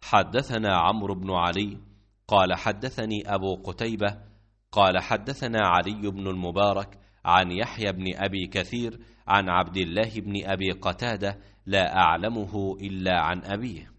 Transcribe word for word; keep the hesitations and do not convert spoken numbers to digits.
حدثنا عمرو بن علي قال حدثني أبو قتيبة قال حدثنا علي بن المبارك عن يحيى بن أبي كثير عن عبد الله بن أبي قتادة لا أعلمه إلا عن أبيه